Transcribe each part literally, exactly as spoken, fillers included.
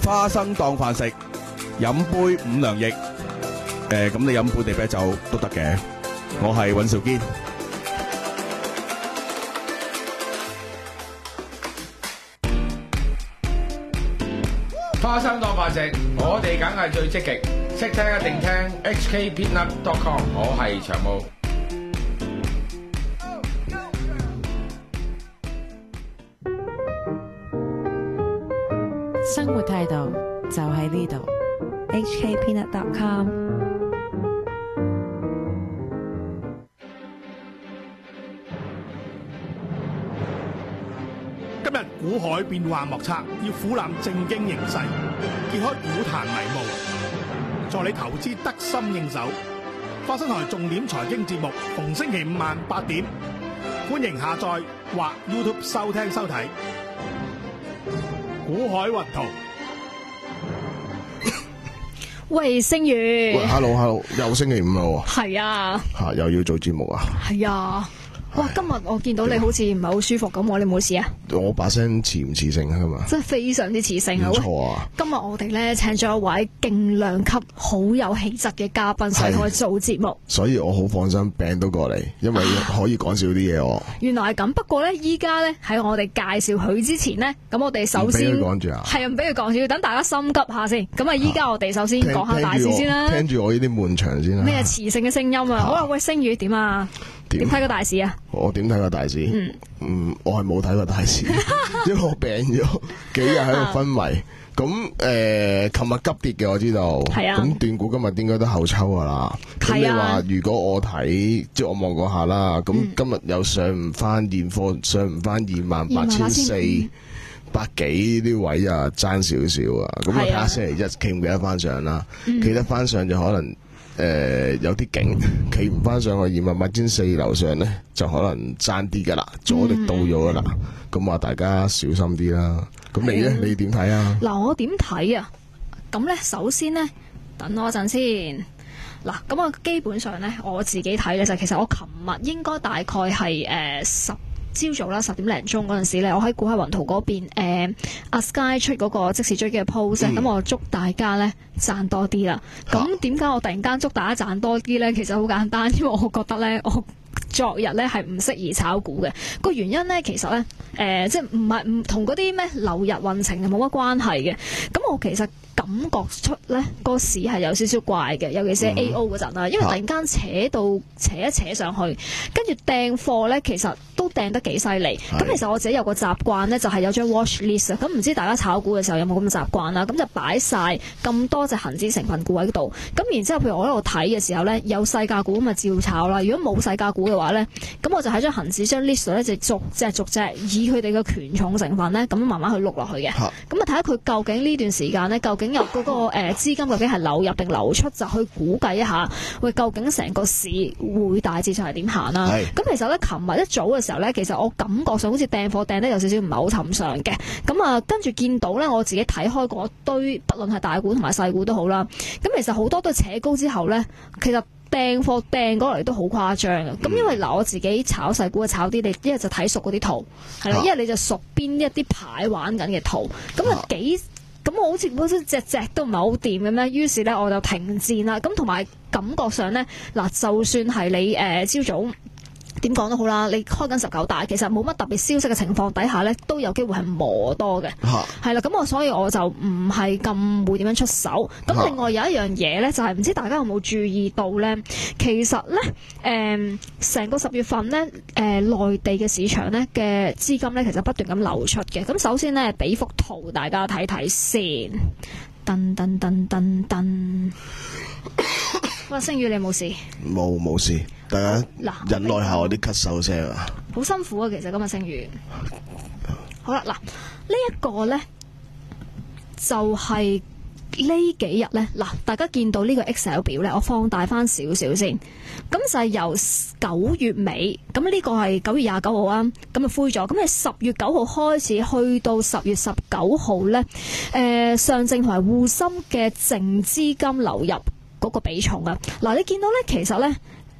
花生當飯食，飲杯五糧液。誒，咁你飲本地啤酒都得嘅。我係尹兆堅。 花生當飯食，我哋梗係最積極，識聽一定聽 H K peanut dot com， 我係長毛。 生活態度就喺呢度 H K peanut dot com。 今日股海變幻莫測，要俯覽正經形勢，揭開股壇迷霧，助你投資得心應手。花生台重點財經節目，逢星期五晚八點，歡迎下載或 YouTube 收聽收睇。股海雲圖。 喂，星宇。 喂 ，hello hello，又星期五啦喎。 係啊。 吓，又要做節目啊？ 係啊。哇！今日我見到你好似唔係好舒服咁喎，你冇事啊？ 我把聲似唔似性啊嘛？ 真係非常之似性啊！ 唔錯啊！ 今日我哋咧請咗一位勁量級、好有氣質嘅嘉賓上嚟做節目， 所以我好放心病到過嚟，因為可以講少啲嘢喎。 原來係咁，不過咧依家咧喺我哋介紹佢之前呢，咁我哋首先講住啊， 係啊，唔俾佢講住，要等大家心急下先。咁啊，依家我哋首先講下大事先啦。 聽住我呢啲悶場先啦。 咩磁性嘅聲音啊？好啊，喂，星宇點啊？點睇個大市啊？ 我點睇個大市？嗯，嗯我係冇睇過大市，因為我病咗幾日喺度昏迷。咁誒，琴日急跌嘅我知道。係啊。咁斷股今日應該都後抽噶啦。咁你話如果我睇，即係我望過下啦。咁今日又上唔翻現貨，上唔翻二萬八千四百幾啲位啊，爭少少啊。咁啊睇下星期一企唔企得翻上啦。企得翻上就可能。誒、呃，有啲勁，企唔翻上去二萬八千四樓上咧，就可能爭啲噶啦，阻力到咗噶啦。咁啊，大家小心啲啦。咁你咧，你點睇啊？ 嗱，我點睇啊？咁咧，首先咧，等我一陣先。嗱，咁啊，基本上咧，我自己睇嘅就其實我琴日應該大概係誒十。朝早啦，十點零鐘嗰陣時咧，我喺股海雲圖嗰邊，誒阿 Sky 出嗰個即時追擊嘅 post，咁、嗯、我祝大家咧賺多啲啦。咁點解我突然間祝大家賺多啲咧？其實好簡單，因為我覺得咧，我昨日咧係唔適宜炒股嘅。個原因咧，其實咧，誒、呃、即係唔係唔同嗰啲咩流日運程係冇乜關係嘅。咁我其實感覺出咧個市係有少少怪嘅，尤其是 A O 嗰陣啦，因為突然間扯到扯一扯上去，跟住掟貨咧，其實都掟得幾犀利。咁其實我自己有個習慣咧，就係、是、有張 watch list 啊。咁唔知大家炒股嘅時候有冇咁嘅習慣啦？咁就擺晒咁多隻恒指成分股喺度。咁然之後，譬如我喺度睇嘅時候咧，有細價股咁咪照炒啦。如果冇細價股嘅話咧，咁我就喺張恒指張 list 咧就逐隻逐隻以佢哋嘅權重成分咧，咁慢慢去碌落去嘅。咁啊睇下佢究竟呢段時間咧，究竟有嗰、那個誒、呃、資金究竟係流入定流出，就去估計一下，喂，究竟成個市會大致上係點行啦？咁其實咧，琴日一早嘅時候咧，其實我感覺上好似掟貨掟得有少少唔係好尋常嘅。咁啊，跟住見到咧，我自己睇開嗰堆，不論係大股同埋細股都好啦。咁其實好多都扯高之後咧，其實掟貨掟過嚟都好誇張嘅。咁、嗯、因為嗱，我自己炒細股啊，炒啲你一係就睇熟嗰啲圖，係啦，一係你就熟邊一啲牌玩緊嘅圖，咁啊幾。咁我好似好似隻隻都唔係好掂嘅咩？於是咧我就停戰啦。咁同埋感覺上咧，嗱，就算係你誒朝早點講都好啦，你開緊十九大，其實冇乜特別消息嘅情況底下咧，都有機會係磨多嘅。係啦，咁我所以我就唔係咁會點樣出手。咁另外有一樣嘢咧，就係、是、唔知大家有冇注意到咧？其實咧，誒、呃、成個十月份咧，誒、呃、內地嘅市場咧嘅資金咧，其實不斷咁流出嘅。咁首先咧，俾幅圖大家睇睇先。噔噔噔噔噔。喂，星宇你冇事？ 冇冇事，大家忍耐下我啲咳嗽聲啊！ 好辛苦啊，其實今日星宇。好啦，嗱，呢一個咧就係呢幾日咧，嗱，大家見到呢個 Excel 表咧，我放大翻少少先。咁就係由九月尾，咁呢個係九月廿九號啊，咁啊灰咗。咁你十月九號開始去到十月十九號咧，誒、呃、上證同埋滬深嘅淨資金流入嗰個比重啊，嗱，你見到咧，其實咧，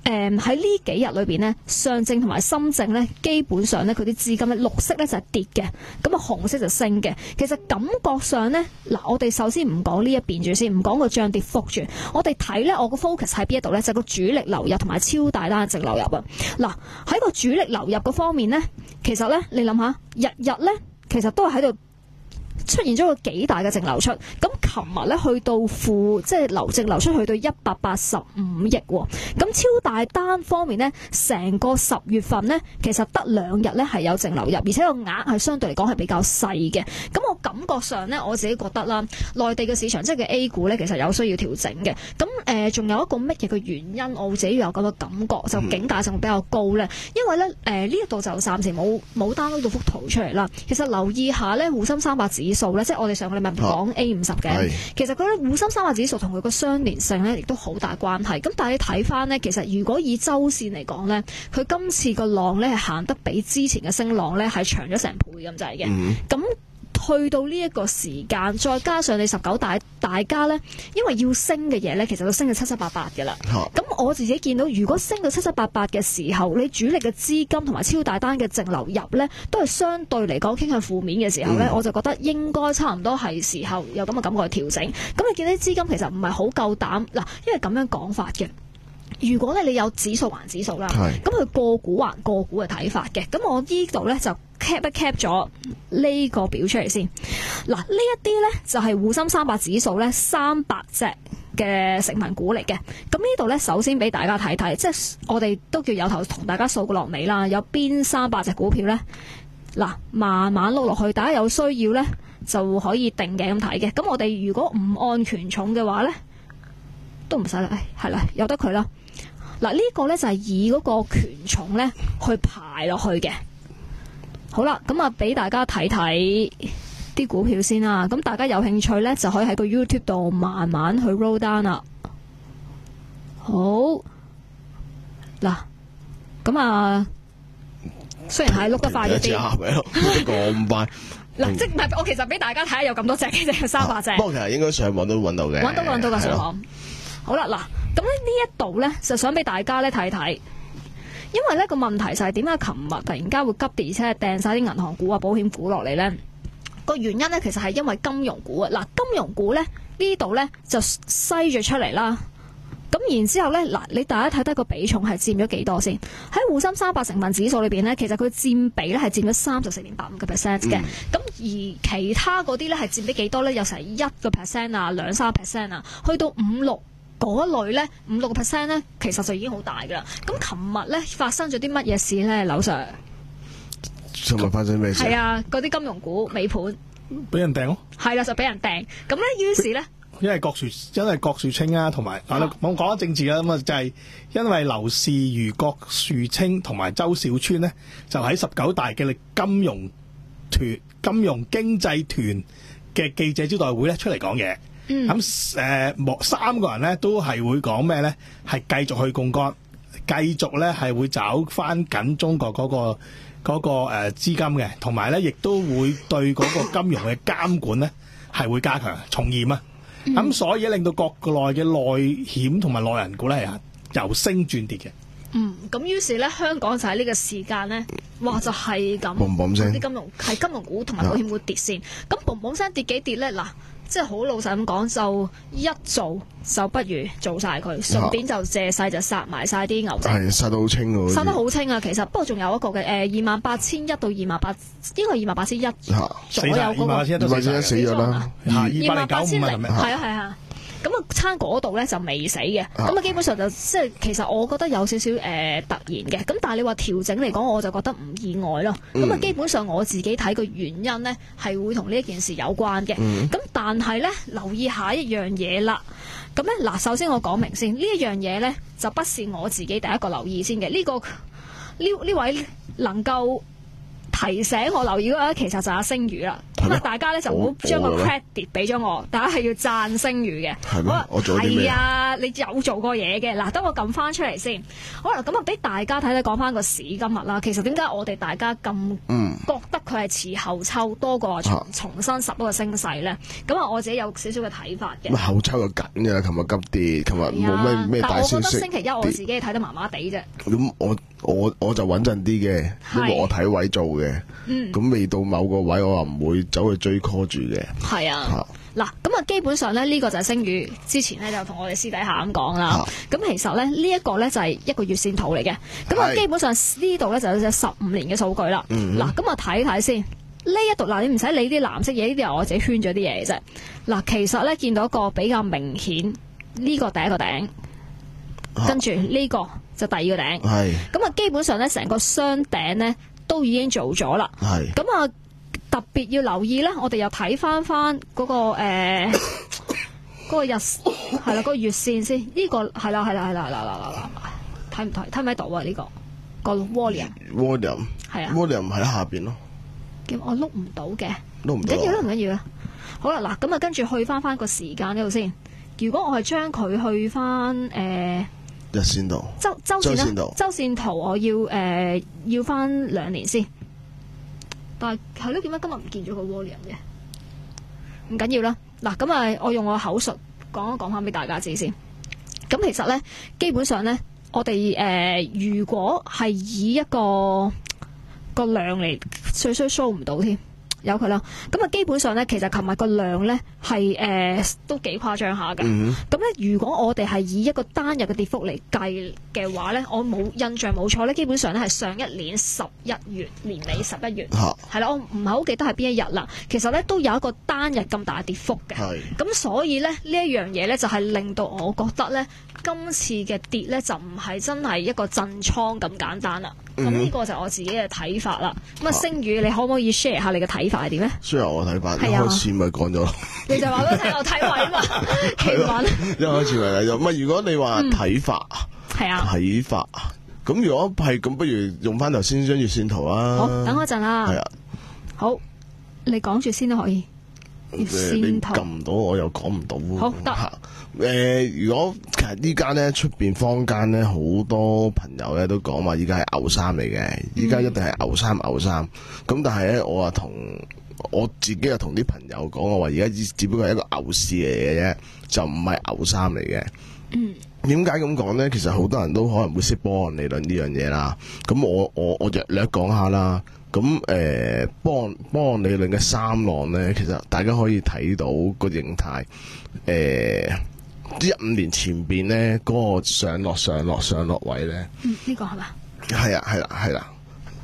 誒喺呢幾日裏邊呢，上證同埋深證呢，基本上呢，佢啲資金呢，綠色呢就係跌嘅，咁啊紅色就升嘅。其實感覺上呢，嗱我哋首先唔講呢一邊住先，唔講個漲跌幅住，我哋睇呢，我個 focus 喺邊一度呢？就係個主力流入同埋超大單嘅淨流入啊。嗱喺個主力流入嗰方面呢，其實呢，你諗下，日日呢，其實都係喺度出現咗個幾大嘅淨流出，咁琴日咧去到負，即係流淨流出去到一百八十五億喎。咁超大單方面呢，成個十月份呢，其實得兩日咧係有淨流入，而且個額係相對嚟講係比較細嘅。咁我感覺上呢，我自己覺得啦，內地嘅市場即係嘅 A 股呢，其實有需要調整嘅。咁誒，仲、呃、有一個乜嘢嘅原因，我自己有咁嘅感覺，就警戒性比較高呢。因為咧誒呢一度、呃、就暫時冇冇 download 到幅圖出嚟啦。其實留意下呢，滬深三百指數咧，即係我哋上個禮拜講 A 五十嘅，其實佢咧滬深三百指數同佢個相連性咧，亦都好大關係。咁但係你睇翻呢，其實如果以周線嚟講呢，佢今次個浪咧係行得比之前嘅升浪咧係長咗成倍咁滯嘅。咁、嗯去到呢一個時間，再加上你十九大大家呢，因為要升嘅嘢呢，其實都升到七七八八嘅啦。咁、啊、我自己見到，如果升到七七八八嘅時候，你主力嘅資金同埋超大單嘅淨流入呢，都係相對嚟講傾向負面嘅時候呢、嗯，我就覺得應該差唔多係時候有咁嘅感覺去調整。咁你見到啲資金其實唔係好夠膽嗱，因為咁樣講法嘅。如果咧你有指數還指數啦，咁佢個股還個股嘅睇法嘅，咁我呢度咧就 cap 一 cap 咗呢個表出嚟先。嗱，呢一啲咧就係滬深三百指數咧三百隻嘅成分股嚟嘅。咁呢度咧首先俾大家睇睇，即係我哋都叫有頭同大家數個落尾啦。有邊三百隻股票咧？嗱，慢慢碌落去，大家有需要咧就可以定嘅咁睇嘅。咁我哋如果唔按權重嘅話咧，都唔使啦，係啦，由得佢啦。嗱，呢個呢就係以嗰個權重呢去排落去嘅。好啦，咁啊俾大家睇睇啲股票先啦。咁大家有興趣呢，就可以喺個 YouTube 度慢慢去 roll down 啦。好，嗱，咁啊，雖然係碌得快咗啲， 咁快。 嗱，即係我其實俾大家睇下有咁多隻嘅啫，三百隻。 不過其實應該上網都揾到嘅。 揾到揾到㗎上網。好啦，嗱，咁呢一度呢，就想俾大家呢睇睇，因為呢個問題就係點解琴日突然間會急跌，而且係掟晒啲銀行股啊、保險股落嚟呢？個原因呢，其實係因為金融股啊。嗱，金融股呢，呢度呢，就篩咗出嚟啦。咁然之後呢，嗱，你大家睇睇個比重係佔咗幾多先？喺滬深三百成分指數裏邊呢，其實佢佔比呢係佔咗三十四點八五個 percent 嘅。咁、嗯、而其他嗰啲呢，係佔比幾多呢？有成一個 percent 啊，兩三 percent 啊，去到五六。嗰類咧五六個 percent 咧，其實就已經好大噶啦。咁琴日咧發生咗啲乜嘢事咧，劉 Sir？ 琴日發生咩事？ 係啊，嗰啲金融股尾盤俾人掟咯。 係啦，就俾人掟。咁咧，於是咧， 因為郭樹，因為郭樹清啊，同埋啊，我講咗政治啦，咁啊就係因為劉士余、郭樹清同埋周小川咧，就喺十九大嘅金融團、金融經濟團嘅記者招待會咧出嚟講嘢。咁誒，三個人咧都係會講咩咧？係繼續去槓桿，繼續咧係會找翻緊中國嗰、嗰個嗰、嗰個誒資金嘅，同埋咧亦都會對嗰個金融嘅監管咧係會加強從嚴啊！咁、嗯、所以令到國內嘅內險同埋內銀股咧係由升轉跌嘅。 嗯，咁於是咧香港就喺呢個時間咧，哇就係咁， 嘣嘣聲啲金融係金融股同埋保險股跌先，咁嘣嘣聲跌幾跌咧嗱？即係好老實咁講，就一做就不如做晒佢，順便就借勢就殺埋晒啲牛仔。 係殺得好清喎， 殺得好清啊！其實不過仲有一個嘅誒二萬八千一到二萬八，應該係二萬八千一左右嗰個。 二萬八千一都死咗啦， 二萬八千零係啊係啊。咁啊，餐嗰度咧就未死嘅，咁啊基本上就即係其實我覺得有少少誒、呃、突然嘅，咁但係你話調整嚟講，我就覺得唔意外咯。咁、嗯、啊基本上我自己睇個原因咧係會同呢一件事有關嘅。咁、嗯、但係咧留意下一樣嘢啦。咁咧嗱，首先我講明先，呢一樣嘢咧就不是我自己第一個留意先嘅。呢、這個呢呢位能夠提醒我留意嗰個其實就係阿星宇啦。咁啊，大家咧就唔好將個 credit 俾咗我，大家係要讚星宇嘅。 係咩？我做啲咩？係啊， 你有做過嘢嘅。嗱，等我撳翻出嚟先。好啦，咁啊，俾大家睇睇講翻個市今日啦。其實點解我哋大家咁覺得佢佢係遲後抽多過重重新十一個升勢咧？咁啊，我自己有少少嘅睇法嘅。 咁後抽就緊嘅啦，琴日急跌，琴日冇咩咩大消息。 但我覺得星期一我自己睇得麻麻地啫。 咁我我我就穩陣啲嘅，因為我睇位做嘅。嗯。咁未到某個位，我話唔會走去追 call 住嘅。係啊。 嗱，咁啊，基本上咧，呢個就係星宇之前咧就同我哋私底下咁講啦。咁其實咧，呢一個咧就係一個月線圖嚟嘅。咁啊，基本上呢度咧就有隻十五年嘅數據啦。嗱，咁啊睇睇先，呢一度嗱，你唔使理啲藍色嘢，呢啲係我自己圈咗啲嘢嘅啫。嗱，其實咧見到一個比較明顯，呢個第一個頂，跟住呢個就第二個頂。係。咁啊，基本上咧成個雙頂咧都已經做咗啦。係。咁啊。特別要留意咧，我哋又睇翻翻嗰個誒嗰、呃、個日係啦，嗰個月線先。呢、這個係啦係啦係啦係啦睇唔睇睇唔睇到啊？呢、這個個 volume volume 係啊 volume 喺下邊咯。 咁我碌唔到嘅， 碌唔到。 唔緊要啦，唔緊要啦。好啦，嗱咁啊，跟住去翻翻個時間呢度先。如果我係將佢去翻誒、呃、 日線圖周周線啦，周線圖我要誒、呃、要翻兩年先。但係係咯，點解今日唔見咗個 volume 嘅？唔緊要啦，嗱咁啊，我用我口述講一講翻俾大家知先。咁其實咧，基本上咧，我哋誒、呃、如果係以一個個量嚟，最衰 show 唔到添，由佢啦。咁啊，基本上咧，其實琴日個量咧係誒都幾誇張下嘅。咁咧、mm-hmm.，如果我哋係以一個單日嘅跌幅嚟計嘅話咧，我冇印象冇錯咧，基本上咧係上一年十一月年尾十一月，係啦、啊，我唔係好記得係邊一日啦。其實咧都有一個單日咁大嘅跌幅嘅。咁所以咧呢一樣嘢咧就係令到我覺得咧今次嘅跌咧就唔係真係一個震倉咁簡單啦。咁呢、mm-hmm. 個就我自己嘅睇法啦。咁啊，星宇你可唔可以 share 下你嘅睇法係點咧？share 我睇法，一開始咪講咗。 你就話俾我聽，我睇位嘛，奇聞。 一開始咪係，唔係如果你話睇法，係、嗯、啊，睇法。咁如果係咁，不如用翻頭先張月線圖啊。 好，等我一陣啦。 係啊。 好，你講住先都可以。月線圖。 撳唔到，我又講唔到。 好得。 誒、呃，如果其實呢間咧出邊坊間咧好多朋友咧都講話，依家係牛三嚟嘅，依家一定係牛三牛三。咁但係咧，我話同我自己又同啲朋友講，我話而家只只不過係一個牛市嚟嘅啫，就唔係牛三嚟嘅。嗯。點解咁講咧？其實好多人都可能會識波浪理論呢樣嘢啦。咁我我我略略講下啦。咁誒，波波浪理論嘅三浪咧，其實大家可以睇到個形態。誒、呃，一五年前邊咧嗰個上落上落上落位咧。 嗯，呢、這個係嘛？係啊，係啦，係啦。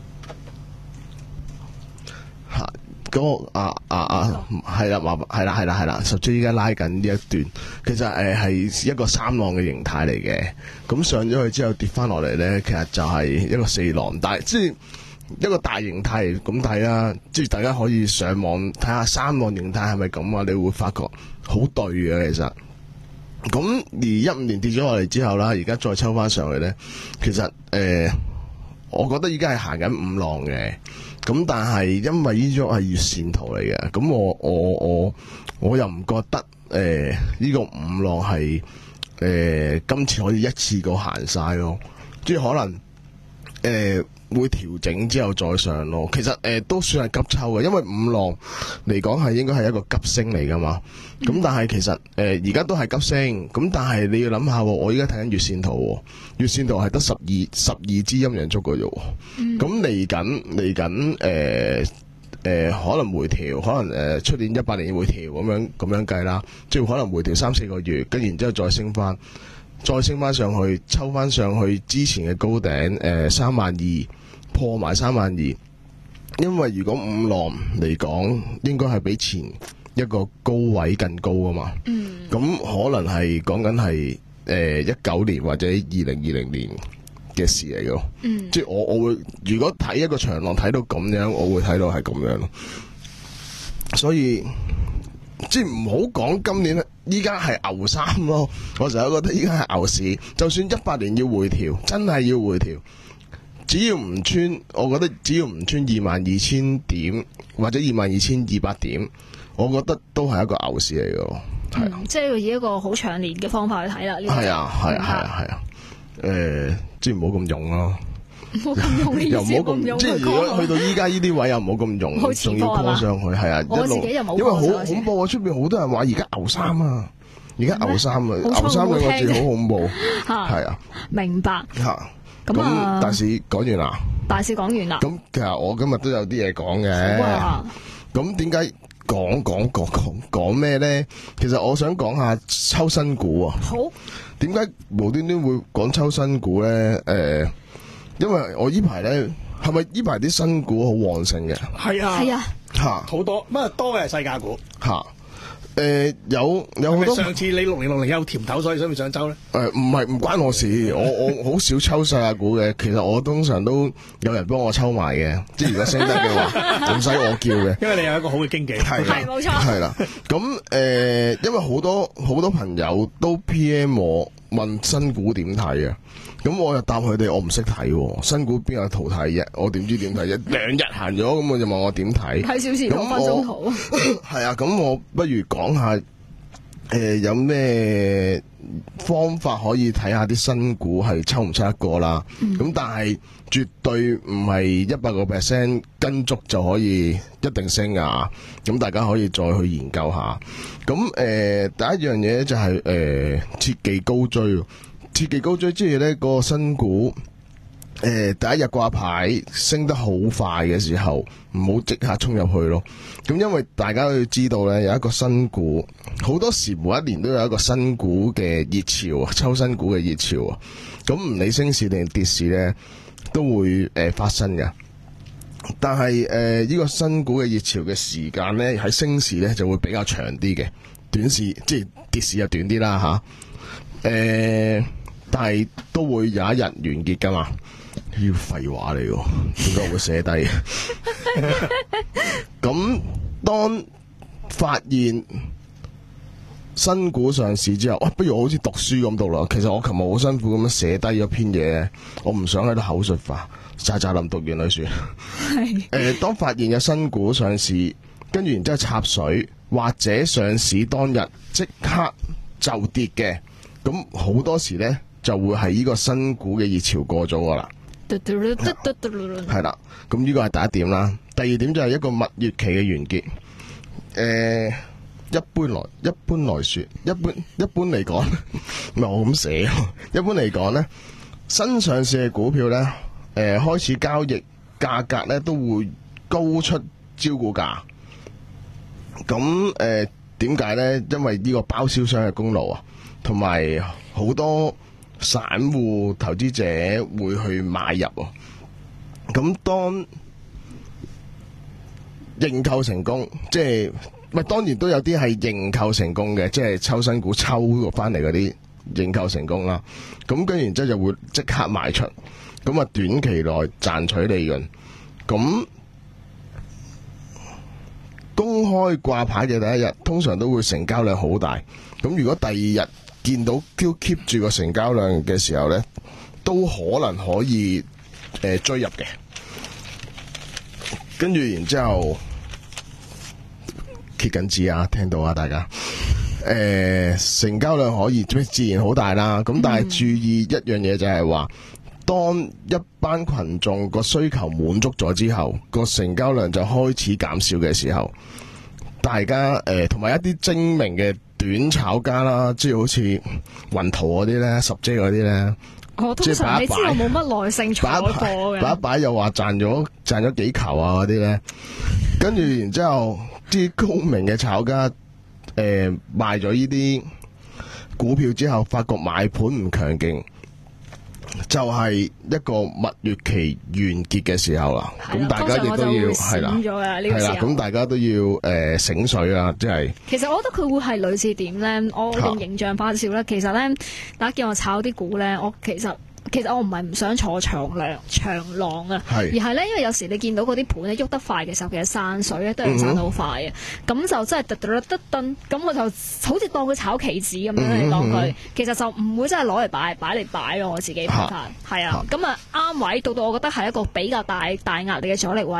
吓，嗰個啊啊啊，係啦，話係啦，係啦，係啦，十 J 依家拉緊呢一段，其實誒係一個三浪嘅形態嚟嘅。咁上咗去之後跌翻落嚟咧，其實就係一個四浪，但係即係一個大形態咁睇啦。即係大家可以上網睇下三浪形態係咪咁啊？你會發覺好對嘅，其實。咁而一五年跌咗落嚟之後啦，而家再抽翻上去咧，其實誒、呃，我覺得依家係行緊五浪嘅。咁但係因為呢種係月線圖嚟嘅，咁我我我我又唔覺得誒呢、呃這個五浪係誒、呃、今次可以一次過行晒咯，即係可能誒、呃、會調整之後再上咯。其實誒、呃、都算係急抽嘅，因為五浪嚟講係應該係一個急升嚟噶嘛。咁、嗯、但係其實誒而家都係急升，咁但係你要諗下，我而家睇緊月線圖，月線圖係得十二十二支陰陽燭嘅啫。咁嚟緊嚟緊誒誒可能回調，可能誒出、呃、年一八年回調咁樣咁樣計啦，即係可能回調三四個月，跟然之後再升翻，再升翻上去，抽翻上去之前嘅高頂誒三萬二，破埋三萬二。因為如果五浪嚟講，應該係比前一個高位更高啊嘛，咁、嗯、可能係講緊係誒一九年或者二零二零年嘅事嚟嘅、嗯，即係我我會如果睇一個長浪睇到咁樣，我會睇到係咁樣咯。所以即係唔好講今年，依家係牛三咯。我成日覺得依家係牛市，就算一八年要回調，真係要回調，只要唔穿，我覺得只要唔穿二萬二千點或者二萬二千二百點。我覺得都係一個牛市嚟嘅，係、嗯、啊， 即係以一個好長年嘅方法去睇啦。 係啊，係啊，係啊，係啊，誒、呃，即係唔好咁勇咯。 唔好咁用嘅意思， 又唔好咁， 唔用即係如果去到依家呢啲位又唔好咁用， 好似仲要拖上去，係啊， 我自一路己又冇因為好拖上去恐怖啊！出邊好多人話而家牛衫啊，而家牛衫啊， 好牛衫兩個字聽好恐怖， 嚇係啊， 明白。 嚇咁啊咁大事講完啦。 大事講完啦。 咁其實我今日都有啲嘢講好啊嘅。咁點解講講講講講咩咧？其實我想講下抽新股啊。 好。 點解無端端會講抽新股咧？誒，因為我依排咧，係咪依排啲新股好旺盛嘅？ 係啊， 係啊， 嚇好多，乜多嘅係世界股。 嚇。誒有有好多係咪上次你六零六零有甜頭，所以想唔想抽咧？ 誒唔係唔關我事，我我好少抽世界股嘅。其實我通常都有人幫我抽埋嘅，即係如果升得嘅話，唔使我叫嘅。 因為你有一個好嘅經紀。 係係冇錯。 係啦，咁誒、呃，因為好多好多朋友都 P M 我問新股點睇啊，咁我又答佢哋我唔識睇喎，新股邊有圖睇啫，我點知點睇啫？兩日行咗，咁我就問我點睇？ 睇小時六分鐘圖。 係啊，咁我不如講下誒、呃、有咩方法可以睇下啲新股係抽唔抽得過啦？咁、嗯、但係絕對唔係一百個 percent 跟足就可以一定升啊！咁大家可以再去研究下。咁誒、呃、第一樣嘢就係、是、誒、呃、切忌高追，切忌高追即係咧個新股。誒、呃，第一日掛牌升得好快嘅時候，唔好即刻衝入去咯。咁因為大家都要知道咧，有一個新股，好多時每一年都有一個新股嘅熱潮啊，抽新股嘅熱潮啊。咁唔理升市定跌市咧，都會誒、呃、發生嘅。但係誒呢個新股嘅熱潮嘅時間咧，喺升市咧就會比較長啲嘅，短市即係跌市就短啲啦吓。誒、呃，但係都會有一日完結噶嘛。要廢話嚟喎，點解我會寫低？咁當發現新股上市之後，哇！不如我好似讀書咁讀啦。其實我琴日好辛苦咁樣寫低咗篇嘢，我唔想喺度口述化，喳喳林讀完佢算。係。誒，當發現有新股上市，跟住然之後插水，或者上市當日即刻就跌嘅，咁好多時咧就會係呢個新股嘅熱潮過咗噶啦。係啦，咁呢個係第一點啦。第二點就係一個蜜月期嘅完結。誒、呃，一般來一般來說，一般一般嚟講，唔係我咁寫。一般嚟講咧，新上市嘅股票咧，誒、呃、開始交易價格咧都會高出招股價。咁誒點解咧？因為呢個包銷商嘅功勞啊，同埋好多散戶投資者會去買入喎，咁當認購成功，即係咪當然都有啲係認購成功嘅，即係抽新股抽翻嚟嗰啲認購成功啦。咁跟然之後就會即刻賣出，咁啊短期內賺取利潤。咁公開掛牌嘅第一日，通常都會成交量好大。咁如果第二日見到 keep 住個成交量嘅時候呢，都可能可以誒、呃、追入嘅。跟住然之後揭緊字啊，聽到啊大家。誒、呃、成交量可以自然好大啦。咁但係注意一樣嘢就係話，當一班群眾個需求滿足咗之後，個成交量就開始減少嘅時候，大家誒同埋一啲精明嘅短炒家啦，即係好似雲圖嗰啲咧、十 J 嗰啲咧， 我通常你知我冇乜耐性坐貨嘅， 擺一擺又話賺咗賺咗幾球啊嗰啲咧，跟住然之後啲高明嘅炒家誒、呃、賣咗呢啲股票之後，發覺買盤唔強勁。就係一個蜜月期完結嘅時候啦，咁大家亦都要係啦，係啦，咁大家都要誒醒水啦，即係。其實我覺得佢會係類似點咧，我用形象化少咧。其實咧，大家叫我炒啲股咧，我其實。其實我唔係唔想坐長浪長浪啊，而係咧，因為有時你見到嗰啲盤咧喐得快嘅時候，其實散水咧都係散得好快嘅，咁、嗯、就真係突突突突，咁我就好似當佢炒期指咁樣嚟當佢、嗯，其實就唔會真係攞嚟擺擺嚟擺咯。我自己睇法係啊，咁啊啱位到到，我覺得係一個比較大大壓力嘅阻力位啦。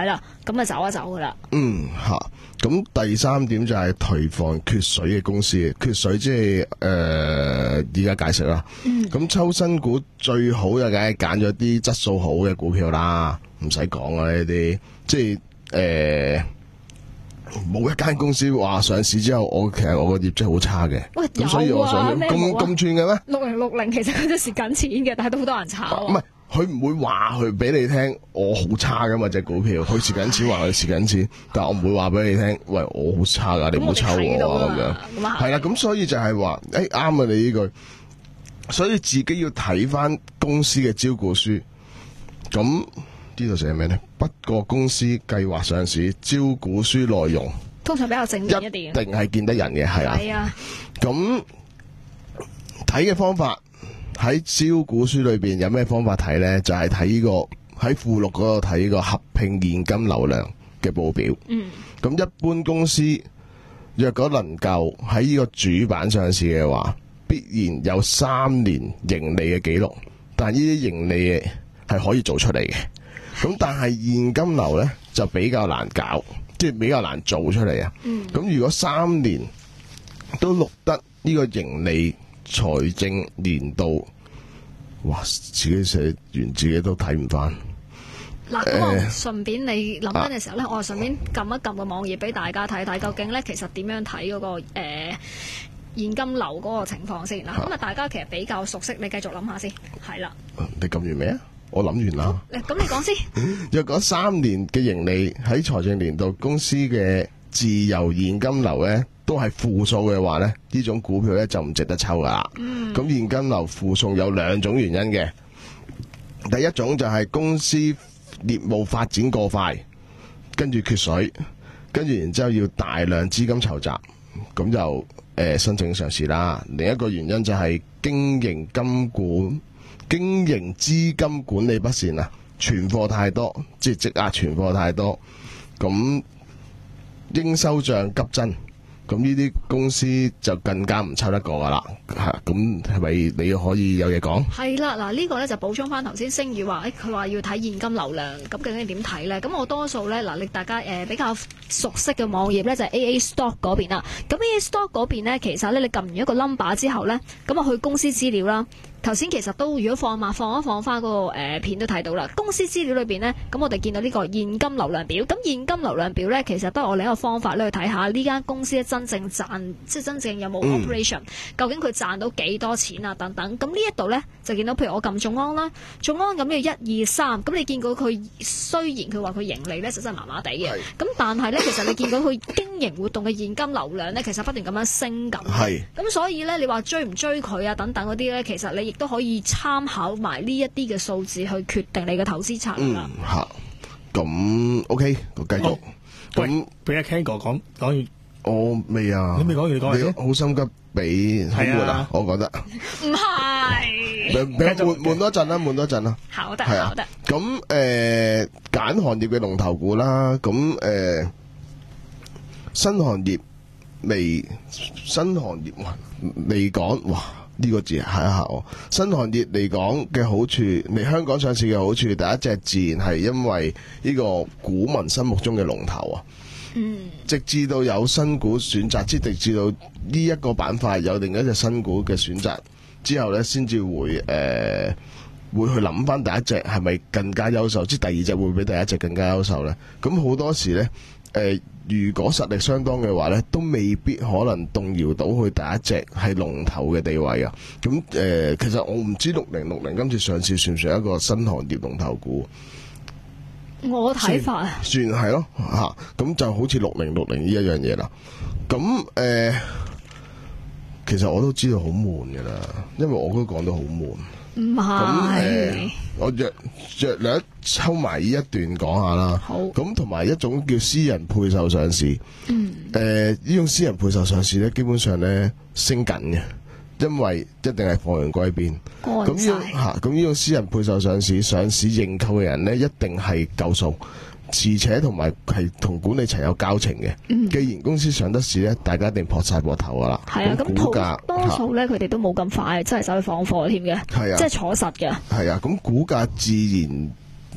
咁啊走一走噶啦。 嗯嚇，咁第三點就係囤房缺水嘅公司，缺水即係誒而家解釋啦。咁、嗯、抽新股最好就梗係揀咗啲質素好嘅股票啦，唔使講啊呢啲，即係誒冇一間公司話上市之後，我其實我個業績好差嘅。 喂， 咁所以我想咁咁串嘅咩？ 六零六零其實佢都蝕緊錢嘅，但係都好多人炒。 唔係。佢唔會話佢俾你聽，我好差噶嘛隻股票，佢蝕緊錢話佢蝕緊錢，但係我唔會話俾你聽，喂我好差噶，你唔好抽我咁樣。係啦，咁所以就係話，誒啱啊你呢句，所以自己要睇翻公司嘅招股書。咁呢度寫咩咧？不過公司計劃上市招股書內容通常比較正面一點， 一定係見得人嘅，係啊。 係啊。 咁睇嘅方法。喺招股書裏邊有咩方法睇呢？就係睇呢個喺附錄嗰度睇呢個合併現金流量嘅報表。嗯，咁一般公司若果能夠喺呢個主板上市嘅話，必然有三年盈利嘅記錄。但係呢啲盈利係可以做出嚟嘅。咁但係現金流呢，就比較難搞，即係比較難做出嚟啊。嗯，咁如果三年都錄得呢個盈利。財政年度，哇！自己寫完自己都睇唔翻。 嗱，咁我順便你諗緊嘅時候咧，我順便撳一撳個網頁俾大家睇睇，究竟咧其實點樣睇嗰個誒現金流嗰個情況先嗱。咁啊，大家其實比較熟悉，你繼續諗下先。係啦。你撳完未啊？我諗完啦。 咁你講先。 若果三年嘅盈利喺財政年度公司嘅自由現金流咧，都係負數嘅話咧，呢種股票咧就唔值得抽噶啦。咁、嗯、現金流負數有兩種原因嘅，第一種就係公司業務發展過快，跟住缺水，跟住然之後要大量資金籌集，咁就誒、呃、申請上市啦。另一個原因就係經營金管、經營資金管理不善啊，存貨太多，即係積壓存貨太多，咁應收賬急增。咁呢啲公司就更加唔抽得過噶啦，嚇咁係咪你可以有嘢講？ 係啦，嗱、這個、呢個咧就補充翻頭先星宇話，誒佢話要睇現金流量，咁究竟點睇咧？咁我多數咧嗱，你大家誒、呃、比較熟悉嘅網頁咧就係、是、A A Stock 嗰邊啦。咁 A A Stock 嗰邊咧，其實咧你撳完一個 number 之後咧，咁啊去公司資料啦。頭先其實都如果放慢放一放翻嗰、那個、呃、片都睇到啦。公司資料裏邊呢，咁我哋見到呢個現金流量表。咁現金流量表呢，其實都係我另一個方法咧去睇下呢間公司真正賺，即係真正有冇 operation，、嗯、究竟佢賺到幾多錢啊等等。咁呢一度呢，就見到，譬如我撳眾安啦，眾安咁要一二三，咁你見到佢雖然佢話佢盈利呢，實真係麻麻地嘅，咁但係呢，其實你見到佢經營活動嘅現金流量呢，其實不斷咁樣升緊。係。咁所以呢，你話追唔追佢啊等等嗰啲呢，其實你亦都可以參考埋呢一啲嘅數字去決定你嘅投資策略啦。 嗯，嚇，咁 OK，我繼續。 咁俾阿 Ken 哥講講完， 我未啊。 你未講完，你講先。 好心急俾好悶啊，我覺得。 唔係。 俾悶悶多陣啦，悶多陣啦。 好得，好得。 咁誒揀行業嘅龍頭股啦，咁誒新行業未新行業嚟講，哇！呢個字係一下我新行業嚟講嘅好處，嚟香港上市嘅好處，第一隻自然係因為呢個股民心目中嘅龍頭啊。嗯。直至到有新股選擇，即直至到呢一個板塊有另一隻新股嘅選擇之後呢，先至會誒、呃、會去諗翻第一隻係咪更加優秀，即第二隻會比第一隻更加優秀呢？咁好多時呢。誒、呃，如果實力相當嘅話咧，都未必可能動搖到佢第一隻係龍頭嘅地位啊！咁誒、呃，其實我唔知六零六零今次上市算唔算一個新行業龍頭股？ 我睇法啊， 算係咯嚇，咁就好似六零六零呢一樣嘢啦。咁誒、呃，其實我都知道好悶㗎啦，因為我都講得好悶。 唔係， 咁誒，我略略略抽埋呢一段講下啦。好。咁同埋一種叫私人配售上市。嗯。誒、呃，呢種私人配售上市咧，基本上咧升緊嘅，因為一定係貨源歸邊。乾晒。咁呢嚇，咁呢種私人配售上市，上市認購嘅人咧，一定係夠數。而且同埋係同管理層有交情嘅、嗯，既然公司上得市咧，大家一定撲晒膊頭噶啦。係啊，咁股價多數咧，佢哋都冇咁快，真係走去放貨添嘅。係啊，即係坐實嘅。 係啊，咁股價自然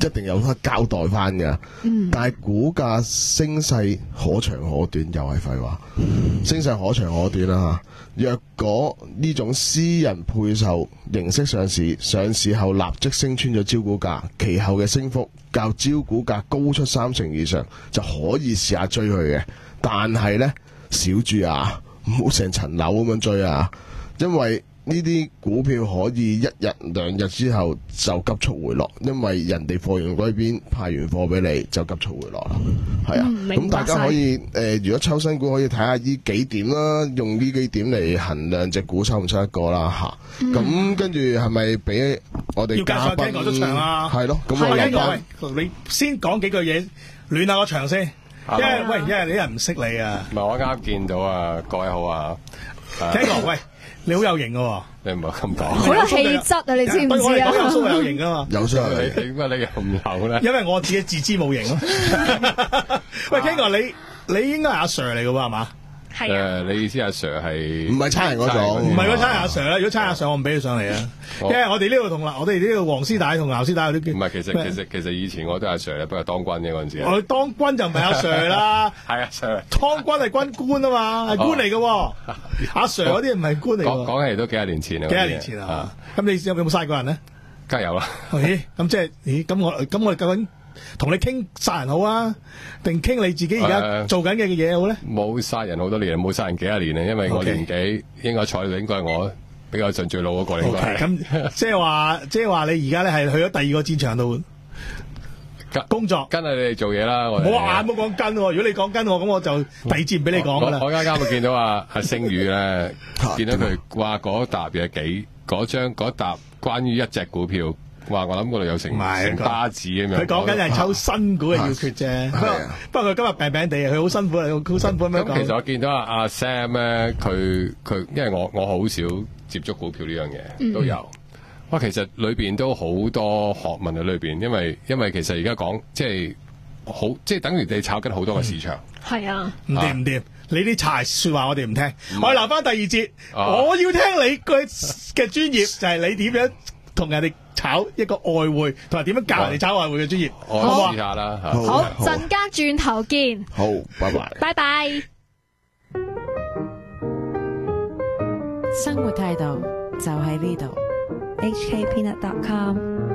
一定有得交代翻㗎。嗯、但係股價升勢可長可短，又係廢話。升勢可長可短啦嚇。若果呢種私人配售形式上市，上市後立即升穿咗招股價，其後嘅升幅較招股價高出三成以上，就可以試下追佢嘅。但係呢，小注啊，唔好成層樓咁樣追啊，因為呢啲股票可以一日兩日之後就急速回落，因為人哋貨源嗰邊派完貨俾你就急速回落啦。係啊，咁、嗯、大家可以誒、呃，如果抽新股可以睇下呢幾點啦，用呢幾點嚟衡量隻股抽唔抽一個啦吓。咁、嗯、跟住係咪俾我哋嘉賓聽我出場啊？ 係咯，咁我哋喂，你先講幾句嘢暖下個場先，因為喂，因為你人唔識你啊。 唔係我啱見到啊，各位好啊。 聽講喂。你好有型㗎喎， 你唔好咁講， 好有氣質啊！你知唔知啊？ 對我嚟講，有須有型㗎嘛， 有須有型。 你點解你又唔有咧？ 因為我自己自知冇型咯。喂 King 哥，你你應該係阿 Sir 嚟㗎喎，係嘛？ 係啊。 誒，你意思阿 Sir 係唔係差人嗰種？ 唔係嗰差人阿 Sir 啦。如果差人阿 Sir，我唔俾佢上嚟啊。因為我哋呢度同我哋呢度黃絲帶同劉絲帶嗰啲。唔係，其實其實其實以前我都係阿 Sir 咧，不過當軍嘅嗰陣時。 我當軍就唔係阿 Sir 啦。 係阿 Sir。 當軍係軍官啊嘛，係官嚟嘅。阿 Sir 嗰啲唔係官嚟。講講起都幾廿年前啦。 幾廿年前啊。咁你有冇嘥過人咧？ 梗係有啦。 咦？咁即係咦？咁我咁我哋究竟同你傾殺人好啊，定傾你自己而家做緊嘅嘢好咧？ 冇殺人好多年，冇殺人幾廿年啊！因為我年紀應該坐喺度，應該係我比較上最老嗰個嚟。 咁即係話，即係話你而家咧係去咗第二個戰場度工作， 跟係你哋做嘢啦。我冇話冇講跟，如果你講跟我，咁我就第二節唔俾你講噶啦。 我啱啱見到阿阿星宇咧，見到佢話嗰沓嘢幾嗰張嗰沓關於一隻股票。哇！我諗嗰度有成成巴子咁樣。佢講緊係抽新股嘅要訣啫。不過不過佢今日病病地，佢好辛苦啊，好辛苦咁樣講。咁其實我見到阿阿 Sam 咧，佢佢因為我我好少接觸股票呢樣嘢，都有。哇！其實裏邊都好多學問喺裏邊，因為因為其實而家講即係好即係等於你炒緊好多個市場。 係啊， 唔掂唔掂，你啲柴説話我哋唔聽。我留翻第二節，我要聽你嘅嘅專業，就係你點樣同人哋炒一個外匯，同埋點樣教人哋炒外匯嘅專業， 我試下啦。 好，陣間轉頭見。 好，拜拜。 拜拜。 生活態度就喺呢度。 H K Peanut dot com